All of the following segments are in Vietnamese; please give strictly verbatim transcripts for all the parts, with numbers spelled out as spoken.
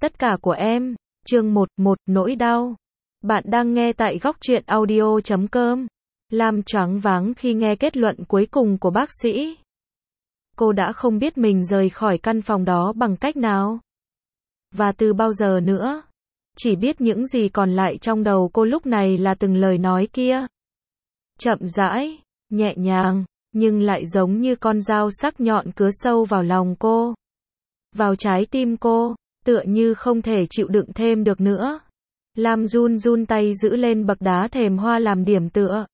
Tất cả của em, chương một, một nỗi đau. Bạn đang nghe tại góc truyện audio chấm com. Lam choáng váng khi nghe kết luận cuối cùng của bác sĩ. Cô đã không biết mình rời khỏi căn phòng đó bằng cách nào. Và từ bao giờ nữa. Chỉ biết những gì còn lại trong đầu cô lúc này là từng lời nói kia. Chậm rãi, nhẹ nhàng, nhưng lại giống như con dao sắc nhọn cứa sâu vào lòng cô. Vào trái tim cô, tựa như không thể chịu đựng thêm được nữa. Lam run run tay giữ lên bậc đá thềm hoa làm điểm tựa.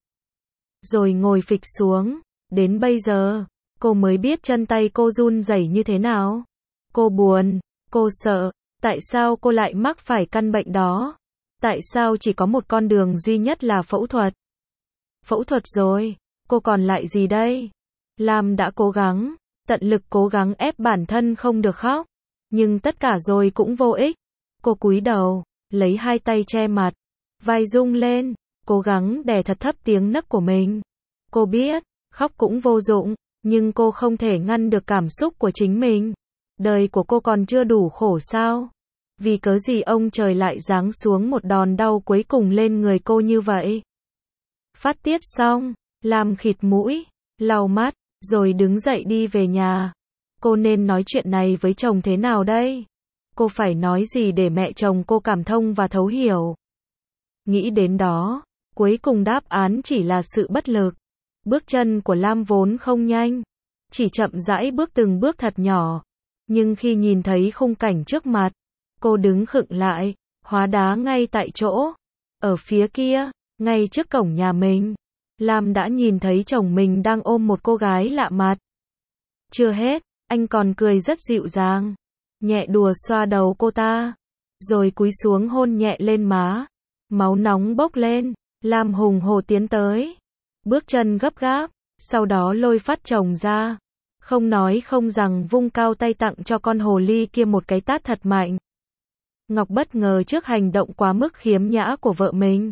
Rồi ngồi phịch xuống. Đến bây giờ, cô mới biết chân tay cô run rẩy như thế nào. Cô buồn, cô sợ. Tại sao cô lại mắc phải căn bệnh đó? Tại sao chỉ có một con đường duy nhất là phẫu thuật? Phẫu thuật rồi, cô còn lại gì đây? Lam đã cố gắng, tận lực cố gắng ép bản thân không được khóc. Nhưng tất cả rồi cũng vô ích. Cô cúi đầu, lấy hai tay che mặt, vai rung lên, cố gắng đè thật thấp tiếng nấc của mình. Cô biết, khóc cũng vô dụng, nhưng cô không thể ngăn được cảm xúc của chính mình. Đời của cô còn chưa đủ khổ sao? Vì cớ gì ông trời lại giáng xuống một đòn đau cuối cùng lên người cô như vậy? Phát tiết xong, Lam khịt mũi, lau mắt, rồi đứng dậy đi về nhà. Cô nên nói chuyện này với chồng thế nào đây? Cô phải nói gì để mẹ chồng cô cảm thông và thấu hiểu? Nghĩ đến đó, cuối cùng đáp án chỉ là sự bất lực. Bước chân của Lam vốn không nhanh, chỉ chậm rãi bước từng bước thật nhỏ. Nhưng khi nhìn thấy khung cảnh trước mặt, cô đứng khựng lại, hóa đá ngay tại chỗ. Ở phía kia, ngay trước cổng nhà mình, Lam đã nhìn thấy chồng mình đang ôm một cô gái lạ mặt. Chưa hết, anh còn cười rất dịu dàng, nhẹ đùa xoa đầu cô ta, rồi cúi xuống hôn nhẹ lên má. Máu nóng bốc lên, Lam hùng hổ tiến tới, bước chân gấp gáp, sau đó lôi phát chồng ra. Không nói không rằng vung cao tay tặng cho con hồ ly kia một cái tát thật mạnh. Ngọc bất ngờ trước hành động quá mức khiếm nhã của vợ mình.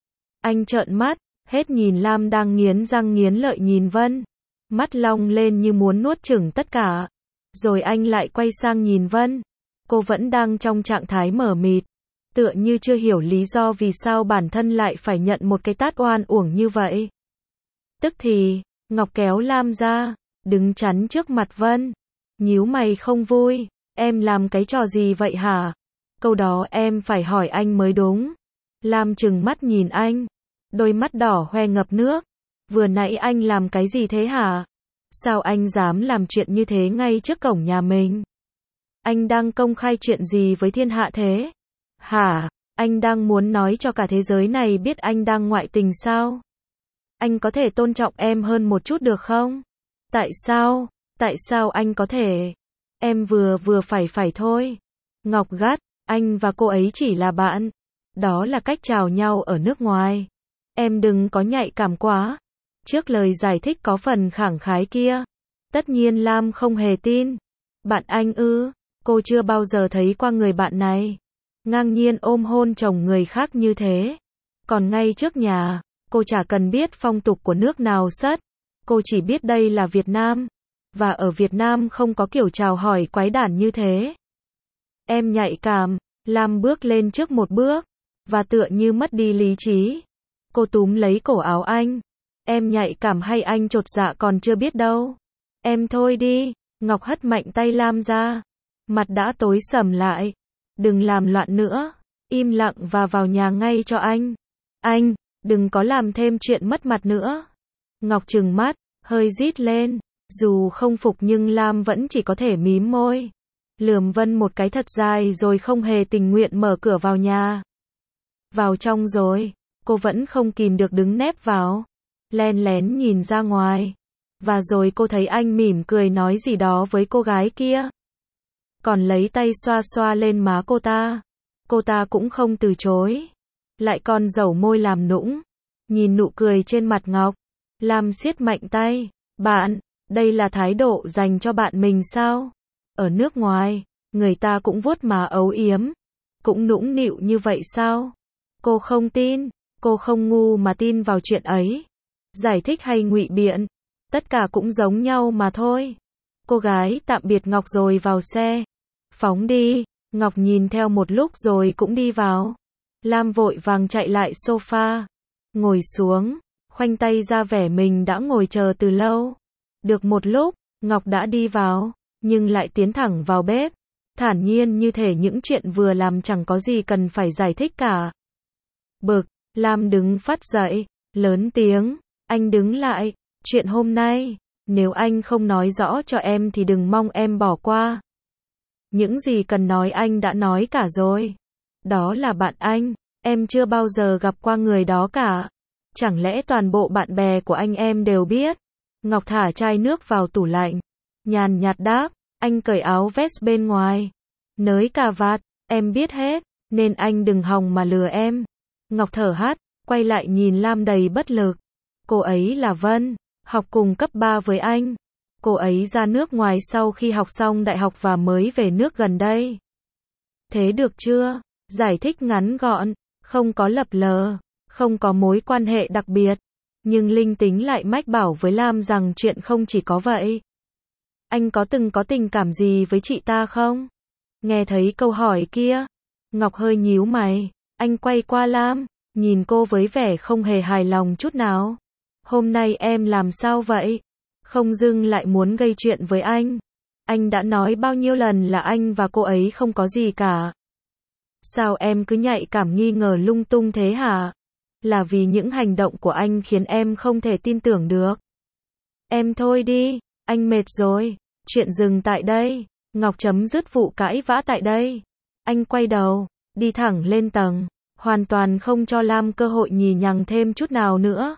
Anh trợn mắt, hết nhìn Lam đang nghiến răng nghiến lợi nhìn Vân. Mắt long lên như muốn nuốt chửng tất cả. Rồi anh lại quay sang nhìn Vân. Cô vẫn đang trong trạng thái mờ mịt. Tựa như chưa hiểu lý do vì sao bản thân lại phải nhận một cái tát oan uổng như vậy. Tức thì, Ngọc kéo Lam ra, đứng chắn trước mặt Vân. Nhíu mày không vui. Em làm cái trò gì vậy hả? Câu đó em phải hỏi anh mới đúng. Lam trừng mắt nhìn anh. Đôi mắt đỏ hoe ngập nước. Vừa nãy anh làm cái gì thế hả? Sao anh dám làm chuyện như thế ngay trước cổng nhà mình? Anh đang công khai chuyện gì với thiên hạ thế? Hả? Anh đang muốn nói cho cả thế giới này biết anh đang ngoại tình sao? Anh có thể tôn trọng em hơn một chút được không? Tại sao? Tại sao anh có thể? Em vừa vừa phải phải thôi. Ngọc gắt, anh và cô ấy chỉ là bạn. Đó là cách chào nhau ở nước ngoài. Em đừng có nhạy cảm quá. Trước lời giải thích có phần khẳng khái kia, tất nhiên Lam không hề tin. Bạn anh ư? Cô chưa bao giờ thấy qua người bạn này. Ngang nhiên ôm hôn chồng người khác như thế. Còn ngay trước nhà, cô chả cần biết phong tục của nước nào sất. Cô chỉ biết đây là Việt Nam. Và ở Việt Nam không có kiểu chào hỏi quái đản như thế. Em nhạy cảm. Lam bước lên trước một bước. Và tựa như mất đi lý trí. Cô túm lấy cổ áo anh. Em nhạy cảm hay anh chột dạ còn chưa biết đâu. Em thôi đi. Ngọc hất mạnh tay Lam ra. Mặt đã tối sầm lại. Đừng làm loạn nữa. Im lặng và vào nhà ngay cho anh. Anh, đừng có làm thêm chuyện mất mặt nữa. Ngọc trừng mắt, hơi rít lên. Dù không phục nhưng Lam vẫn chỉ có thể mím môi. Lườm Vân một cái thật dài rồi không hề tình nguyện mở cửa vào nhà. Vào trong rồi, cô vẫn không kìm được đứng nép vào. Len lén nhìn ra ngoài. Và rồi cô thấy anh mỉm cười nói gì đó với cô gái kia. Còn lấy tay xoa xoa lên má cô ta. Cô ta cũng không từ chối. Lại còn dẩu môi làm nũng. Nhìn nụ cười trên mặt Ngọc, Lam siết mạnh tay. Bạn, đây là thái độ dành cho bạn mình sao? Ở nước ngoài, người ta cũng vuốt má ấu yếm. Cũng nũng nịu như vậy sao? Cô không tin. Cô không ngu mà tin vào chuyện ấy. Giải thích hay ngụy biện, tất cả cũng giống nhau mà thôi. Cô gái tạm biệt Ngọc rồi vào xe. Phóng đi. Ngọc nhìn theo một lúc rồi cũng đi vào. Lam vội vàng chạy lại sofa, ngồi xuống, khoanh tay ra vẻ mình đã ngồi chờ từ lâu. Được một lúc, Ngọc đã đi vào, nhưng lại tiến thẳng vào bếp, thản nhiên như thể những chuyện vừa làm chẳng có gì cần phải giải thích cả. Bực, Lam đứng phắt dậy, lớn tiếng, anh đứng lại, chuyện hôm nay, nếu anh không nói rõ cho em thì đừng mong em bỏ qua. Những gì cần nói anh đã nói cả rồi. Đó là bạn anh, em chưa bao giờ gặp qua người đó cả. Chẳng lẽ toàn bộ bạn bè của anh em đều biết? Ngọc thả chai nước vào tủ lạnh, nhàn nhạt đáp, anh cởi áo vest bên ngoài, nới cà vạt, em biết hết, nên anh đừng hòng mà lừa em. Ngọc thở hắt, quay lại nhìn Lam đầy bất lực. Cô ấy là Vân, học cùng cấp ba với anh. Cô ấy ra nước ngoài sau khi học xong đại học và mới về nước gần đây. Thế được chưa? Giải thích ngắn gọn, không có lập lờ, không có mối quan hệ đặc biệt. Nhưng linh tính lại mách bảo với Lam rằng chuyện không chỉ có vậy. Anh có từng có tình cảm gì với chị ta không? Nghe thấy câu hỏi kia, Ngọc hơi nhíu mày. Anh quay qua Lam, nhìn cô với vẻ không hề hài lòng chút nào. Hôm nay em làm sao vậy? Không dưng lại muốn gây chuyện với anh. Anh đã nói bao nhiêu lần là anh và cô ấy không có gì cả. Sao em cứ nhạy cảm nghi ngờ lung tung thế hả? Là vì những hành động của anh khiến em không thể tin tưởng được. Em thôi đi, anh mệt rồi, chuyện dừng tại đây. Ngọc chấm dứt vụ cãi vã tại đây. Anh quay đầu, đi thẳng lên tầng, hoàn toàn không cho Lam cơ hội nhì nhằng thêm chút nào nữa.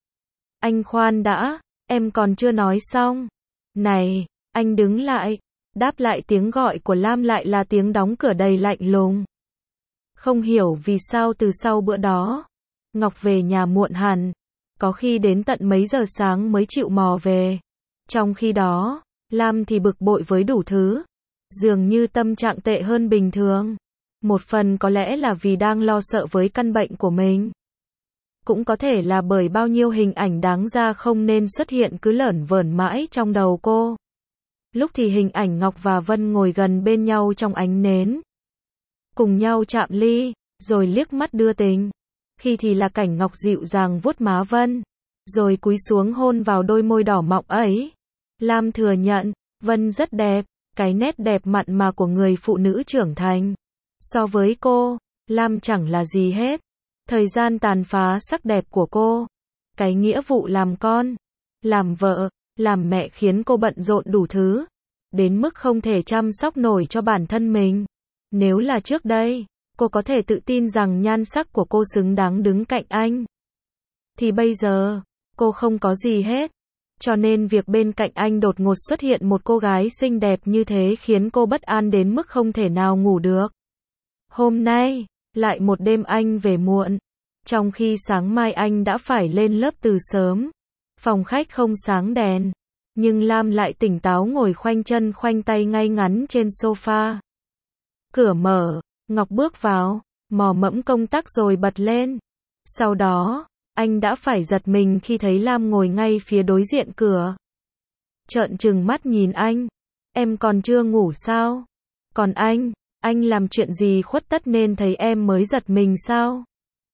Anh khoan đã, em còn chưa nói xong. Này, anh đứng lại, đáp lại tiếng gọi của Lam lại là tiếng đóng cửa đầy lạnh lùng. Không hiểu vì sao từ sau bữa đó, Ngọc về nhà muộn hẳn, có khi đến tận mấy giờ sáng mới chịu mò về. Trong khi đó, Lam thì bực bội với đủ thứ, dường như tâm trạng tệ hơn bình thường. Một phần có lẽ là vì đang lo sợ với căn bệnh của mình. Cũng có thể là bởi bao nhiêu hình ảnh đáng ra không nên xuất hiện cứ lởn vởn mãi trong đầu cô. Lúc thì hình ảnh Ngọc và Vân ngồi gần bên nhau trong ánh nến, cùng nhau chạm ly, rồi liếc mắt đưa tình. Khi thì là cảnh Ngọc dịu dàng vuốt má Vân, rồi cúi xuống hôn vào đôi môi đỏ mọng ấy. Lam thừa nhận, Vân rất đẹp, cái nét đẹp mặn mà của người phụ nữ trưởng thành. So với cô, Lam chẳng là gì hết. Thời gian tàn phá sắc đẹp của cô, cái nghĩa vụ làm con, làm vợ, làm mẹ khiến cô bận rộn đủ thứ, đến mức không thể chăm sóc nổi cho bản thân mình. Nếu là trước đây, cô có thể tự tin rằng nhan sắc của cô xứng đáng đứng cạnh anh. Thì bây giờ, cô không có gì hết. Cho nên việc bên cạnh anh đột ngột xuất hiện một cô gái xinh đẹp như thế khiến cô bất an đến mức không thể nào ngủ được. Hôm nay, lại một đêm anh về muộn. Trong khi sáng mai anh đã phải lên lớp từ sớm. Phòng khách không sáng đèn. Nhưng Lam lại tỉnh táo ngồi khoanh chân khoanh tay ngay ngắn trên sofa. Cửa mở, Ngọc bước vào, mò mẫm công tắc rồi bật lên. Sau đó, anh đã phải giật mình khi thấy Lam ngồi ngay phía đối diện cửa. Trợn trừng mắt nhìn anh. Em còn chưa ngủ sao? Còn anh, anh làm chuyện gì khuất tất nên thấy em mới giật mình sao?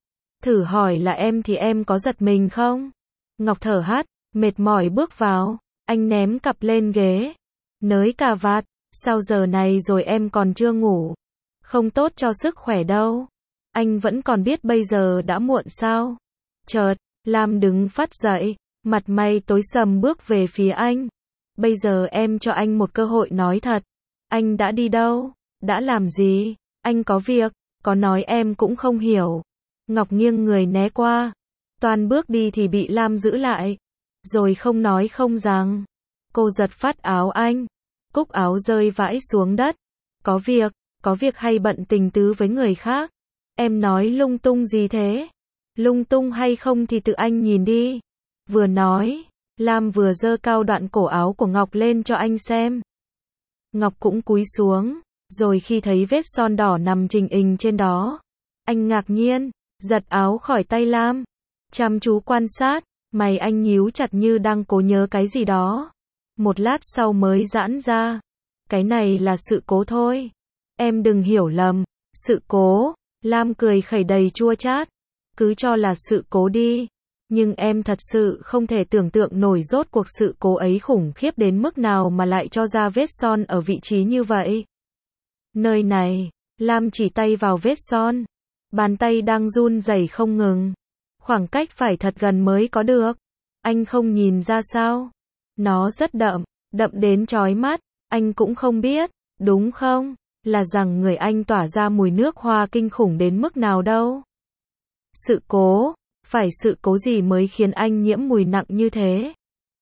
Thử hỏi là em thì em có giật mình không? Ngọc thở hắt, mệt mỏi bước vào. Anh ném cặp lên ghế. Nới cà vạt, sao giờ này rồi em còn chưa ngủ? Không tốt cho sức khỏe đâu. Anh vẫn còn biết bây giờ đã muộn sao? Chợt, Lam đứng phắt dậy, mặt mày tối sầm bước về phía anh. Bây giờ em cho anh một cơ hội nói thật. Anh đã đi đâu? Đã làm gì? Anh có việc, có nói em cũng không hiểu. Ngọc nghiêng người né qua. Toàn bước đi thì bị Lam giữ lại. Rồi không nói không rằng. Cô giật phắt áo anh. Cúc áo rơi vãi xuống đất. Có việc, có việc hay bận tình tứ với người khác? Em nói lung tung gì thế? Lung tung hay không thì tự anh nhìn đi. Vừa nói, Lam vừa giơ cao đoạn cổ áo của Ngọc lên cho anh xem. Ngọc cũng cúi xuống, rồi khi thấy vết son đỏ nằm trình hình trên đó, anh ngạc nhiên, giật áo khỏi tay Lam, chăm chú quan sát, mày anh nhíu chặt như đang cố nhớ cái gì đó. Một lát sau mới giãn ra. Cái này là sự cố thôi. Em đừng hiểu lầm. Sự cố. Lam cười khẩy đầy chua chát. Cứ cho là sự cố đi. Nhưng em thật sự không thể tưởng tượng nổi rốt cuộc sự cố ấy khủng khiếp đến mức nào mà lại cho ra vết son ở vị trí như vậy. Nơi này, Lam chỉ tay vào vết son. Bàn tay đang run rẩy không ngừng. Khoảng cách phải thật gần mới có được. Anh không nhìn ra sao? Nó rất đậm, đậm đến chói mắt. Anh cũng không biết, đúng không? Là rằng người anh tỏa ra mùi nước hoa kinh khủng đến mức nào đâu. Sự cố, phải sự cố gì mới khiến anh nhiễm mùi nặng như thế?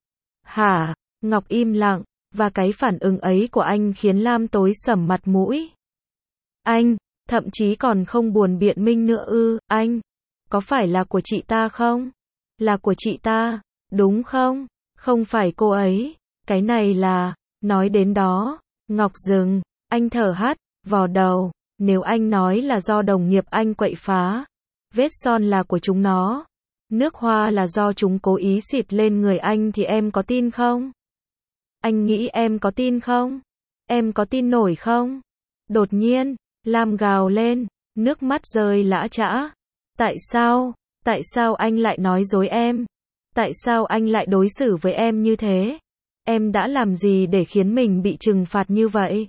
Hả? Ngọc im lặng, và cái phản ứng ấy của anh khiến Lam tối sầm mặt mũi. Anh, thậm chí còn không buồn biện minh nữa ư, anh, có phải là của chị ta không? Là của chị ta, đúng không? Không phải cô ấy, cái này là, nói đến đó, Ngọc dừng, anh thở hắt, vò đầu, nếu anh nói là do đồng nghiệp anh quậy phá, vết son là của chúng nó, nước hoa là do chúng cố ý xịt lên người anh thì em có tin không? Anh nghĩ em có tin không? Em có tin nổi không? Đột nhiên, Lam gào lên, nước mắt rơi lã chã. Tại sao? Tại sao anh lại nói dối em? Tại sao anh lại đối xử với em như thế? Em đã làm gì để khiến mình bị trừng phạt như vậy?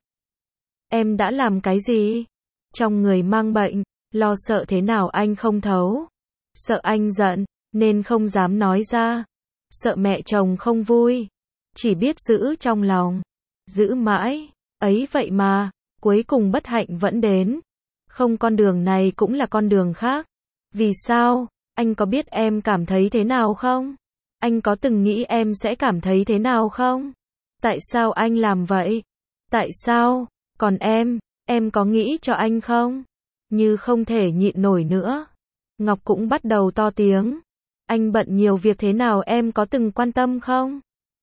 Em đã làm cái gì? Trong người mang bệnh, lo sợ thế nào anh không thấu. Sợ anh giận, nên không dám nói ra. Sợ mẹ chồng không vui, chỉ biết giữ trong lòng. Giữ mãi, ấy vậy mà, cuối cùng bất hạnh vẫn đến. Không con đường này cũng là con đường khác. Vì sao? Anh có biết em cảm thấy thế nào không? Anh có từng nghĩ em sẽ cảm thấy thế nào không? Tại sao anh làm vậy? Tại sao? Còn em, em có nghĩ cho anh không? Như không thể nhịn nổi nữa. Ngọc cũng bắt đầu to tiếng. Anh bận nhiều việc thế nào em có từng quan tâm không?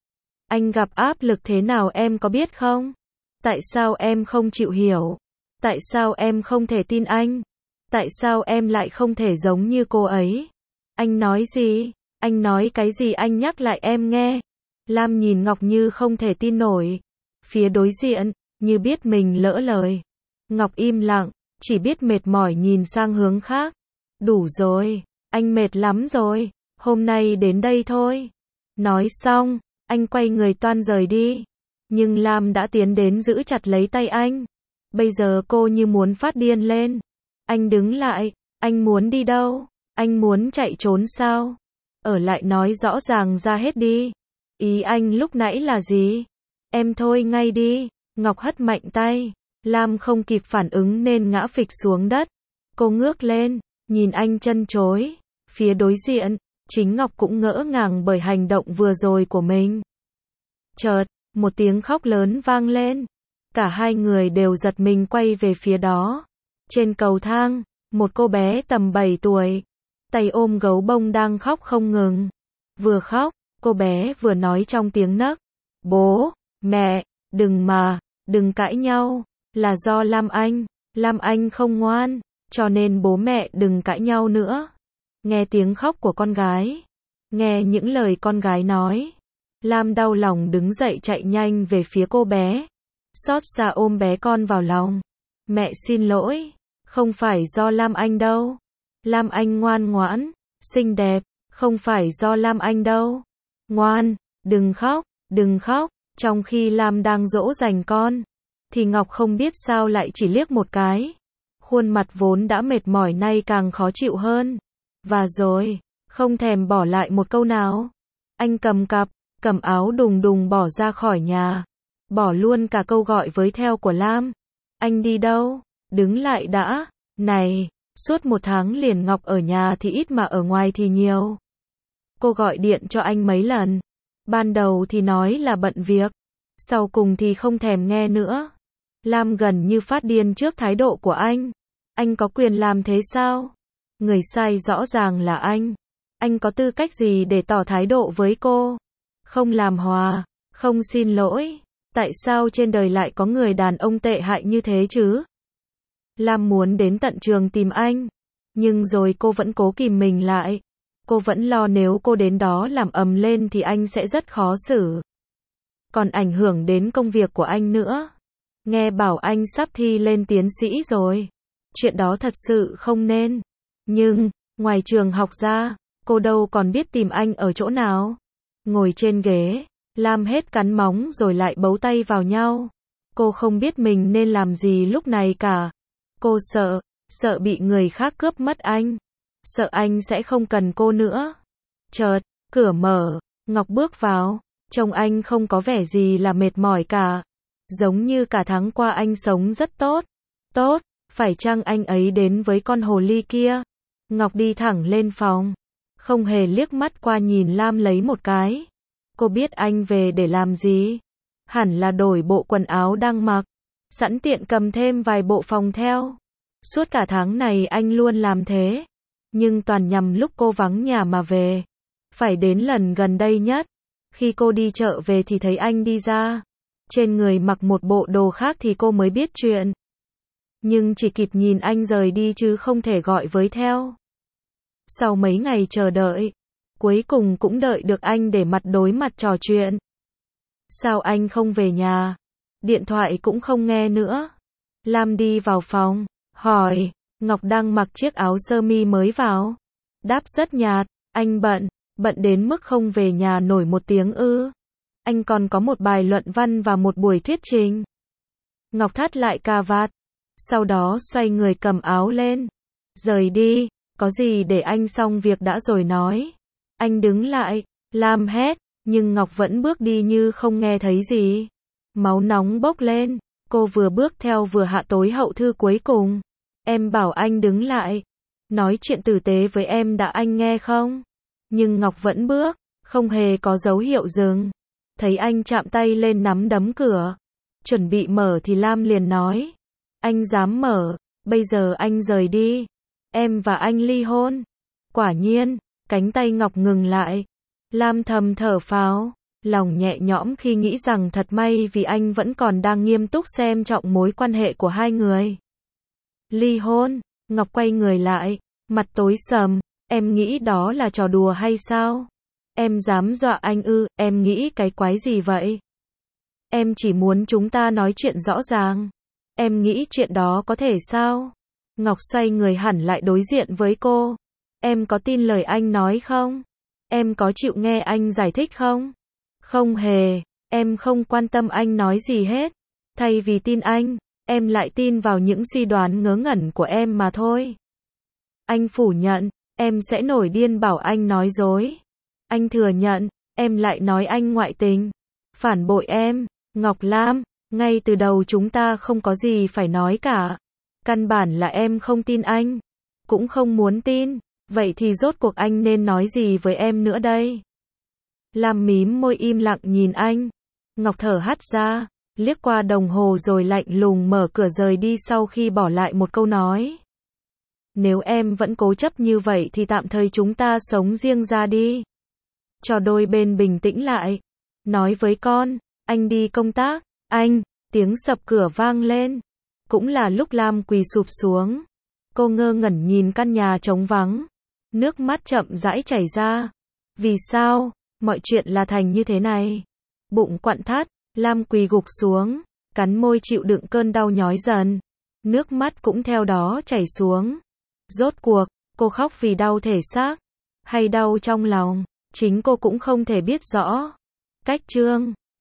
Anh gặp áp lực thế nào em có biết không? Tại sao em không chịu hiểu? Tại sao em không thể tin anh? Tại sao em lại không thể giống như cô ấy? Anh nói gì? Anh nói cái gì anh nhắc lại em nghe. Lam nhìn Ngọc như không thể tin nổi. Phía đối diện, như biết mình lỡ lời. Ngọc im lặng, chỉ biết mệt mỏi nhìn sang hướng khác. Đủ rồi, anh mệt lắm rồi, hôm nay đến đây thôi. Nói xong, anh quay người toan rời đi. Nhưng Lam đã tiến đến giữ chặt lấy tay anh. Bây giờ cô như muốn phát điên lên. Anh đứng lại, anh muốn đi đâu? Anh muốn chạy trốn sao? Ở lại nói rõ ràng ra hết đi. Ý anh lúc nãy là gì? Em thôi ngay đi. Ngọc hất mạnh tay. Lam không kịp phản ứng nên ngã phịch xuống đất. Cô ngước lên, nhìn anh chân chối. Phía đối diện, chính Ngọc cũng ngỡ ngàng bởi hành động vừa rồi của mình. Chợt, một tiếng khóc lớn vang lên. Cả hai người đều giật mình quay về phía đó. Trên cầu thang, một cô bé tầm bảy tuổi, tay ôm gấu bông đang khóc không ngừng. Vừa khóc, cô bé vừa nói trong tiếng nấc. Bố, mẹ, đừng mà, đừng cãi nhau, là do Lam Anh, Lam Anh không ngoan, cho nên bố mẹ đừng cãi nhau nữa. Nghe tiếng khóc của con gái, nghe những lời con gái nói, Lam đau lòng đứng dậy chạy nhanh về phía cô bé. Xót xa ôm bé con vào lòng. Mẹ xin lỗi, không phải do Lam Anh đâu. Lam Anh ngoan ngoãn, xinh đẹp, không phải do Lam Anh đâu. Ngoan, đừng khóc, đừng khóc. Trong khi Lam đang dỗ dành con, thì Ngọc không biết sao lại chỉ liếc một cái. Khuôn mặt vốn đã mệt mỏi nay càng khó chịu hơn. Và rồi, không thèm bỏ lại một câu nào. Anh cầm cặp, cầm áo đùng đùng bỏ ra khỏi nhà. Bỏ luôn cả câu gọi với theo của Lam. Anh đi đâu? Đứng lại đã. Này, suốt một tháng liền Ngọc ở nhà thì ít mà ở ngoài thì nhiều. Cô gọi điện cho anh mấy lần. Ban đầu thì nói là bận việc. Sau cùng thì không thèm nghe nữa. Lam gần như phát điên trước thái độ của anh. Anh có quyền làm thế sao? Người sai rõ ràng là anh. Anh có tư cách gì để tỏ thái độ với cô? Không làm hòa, không xin lỗi. Tại sao trên đời lại có người đàn ông tệ hại như thế chứ? Lam muốn đến tận trường tìm anh. Nhưng rồi cô vẫn cố kìm mình lại. Cô vẫn lo nếu cô đến đó làm ầm lên thì anh sẽ rất khó xử. Còn ảnh hưởng đến công việc của anh nữa. Nghe bảo anh sắp thi lên tiến sĩ rồi. Chuyện đó thật sự không nên. Nhưng, ngoài trường học ra, cô đâu còn biết tìm anh ở chỗ nào. Ngồi trên ghế, Lam hết cắn móng rồi lại bấu tay vào nhau. Cô không biết mình nên làm gì lúc này cả. Cô sợ, sợ bị người khác cướp mất anh. Sợ anh sẽ không cần cô nữa. Chợt, cửa mở, Ngọc bước vào. Trông anh không có vẻ gì là mệt mỏi cả. Giống như cả tháng qua anh sống rất tốt. Tốt, phải chăng anh ấy đến với con hồ ly kia? Ngọc đi thẳng lên phòng. Không hề liếc mắt qua nhìn Lam lấy một cái. Cô biết anh về để làm gì? Hẳn là đổi bộ quần áo đang mặc. Sẵn tiện cầm thêm vài bộ phòng theo. Suốt cả tháng này anh luôn làm thế. Nhưng toàn nhằm lúc cô vắng nhà mà về. Phải đến lần gần đây nhất. Khi cô đi chợ về thì thấy anh đi ra. Trên người mặc một bộ đồ khác thì cô mới biết chuyện. Nhưng chỉ kịp nhìn anh rời đi chứ không thể gọi với theo. Sau mấy ngày chờ đợi, cuối cùng cũng đợi được anh để mặt đối mặt trò chuyện. Sao anh không về nhà? Điện thoại cũng không nghe nữa. Lam đi vào phòng, hỏi, Ngọc đang mặc chiếc áo sơ mi mới vào. Đáp rất nhạt, anh bận, bận đến mức không về nhà nổi một tiếng ư. Anh còn có một bài luận văn và một buổi thuyết trình. Ngọc thắt lại cà vạt, sau đó xoay người cầm áo lên. Rời đi, có gì để anh xong việc đã rồi nói. Anh đứng lại, Lam hét, nhưng Ngọc vẫn bước đi như không nghe thấy gì. Máu nóng bốc lên, cô vừa bước theo vừa hạ tối hậu thư cuối cùng. Em bảo anh đứng lại, nói chuyện tử tế với em đã anh nghe không? Nhưng Ngọc vẫn bước, không hề có dấu hiệu dừng. Thấy anh chạm tay lên nắm đấm cửa, chuẩn bị mở thì Lam liền nói. Anh dám mở, bây giờ anh rời đi. Em và anh ly hôn. Quả nhiên, cánh tay Ngọc ngừng lại. Lam thầm thở phào, lòng nhẹ nhõm khi nghĩ rằng thật may vì anh vẫn còn đang nghiêm túc xem trọng mối quan hệ của hai người. Ly hôn, Ngọc quay người lại, mặt tối sầm, em nghĩ đó là trò đùa hay sao? Em dám dọa anh ư, em nghĩ cái quái gì vậy? Em chỉ muốn chúng ta nói chuyện rõ ràng. Em nghĩ chuyện đó có thể sao? Ngọc xoay người hẳn lại đối diện với cô. Em có tin lời anh nói không? Em có chịu nghe anh giải thích không? Không hề, em không quan tâm anh nói gì hết. Thay vì tin anh, em lại tin vào những suy đoán ngớ ngẩn của em mà thôi. Anh phủ nhận, em sẽ nổi điên bảo anh nói dối. Anh thừa nhận, em lại nói anh ngoại tình. Phản bội em, Ngọc Lam, ngay từ đầu chúng ta không có gì phải nói cả. Căn bản là em không tin anh, cũng không muốn tin. Vậy thì rốt cuộc anh nên nói gì với em nữa đây? Lam mím môi im lặng nhìn anh. Ngọc thở hắt ra, liếc qua đồng hồ rồi lạnh lùng mở cửa rời đi sau khi bỏ lại một câu nói. Nếu em vẫn cố chấp như vậy thì tạm thời chúng ta sống riêng ra đi. Cho đôi bên bình tĩnh lại. Nói với con, anh đi công tác. Anh, tiếng sập cửa vang lên. Cũng là lúc Lam quỳ sụp xuống. Cô ngơ ngẩn nhìn căn nhà trống vắng. Nước mắt chậm rãi chảy ra. Vì sao, mọi chuyện là thành như thế này? Bụng quặn thắt, Lam quỳ gục xuống, cắn môi chịu đựng cơn đau nhói dần. Nước mắt cũng theo đó chảy xuống. Rốt cuộc, cô khóc vì đau thể xác, hay đau trong lòng, chính cô cũng không thể biết rõ. Cách chương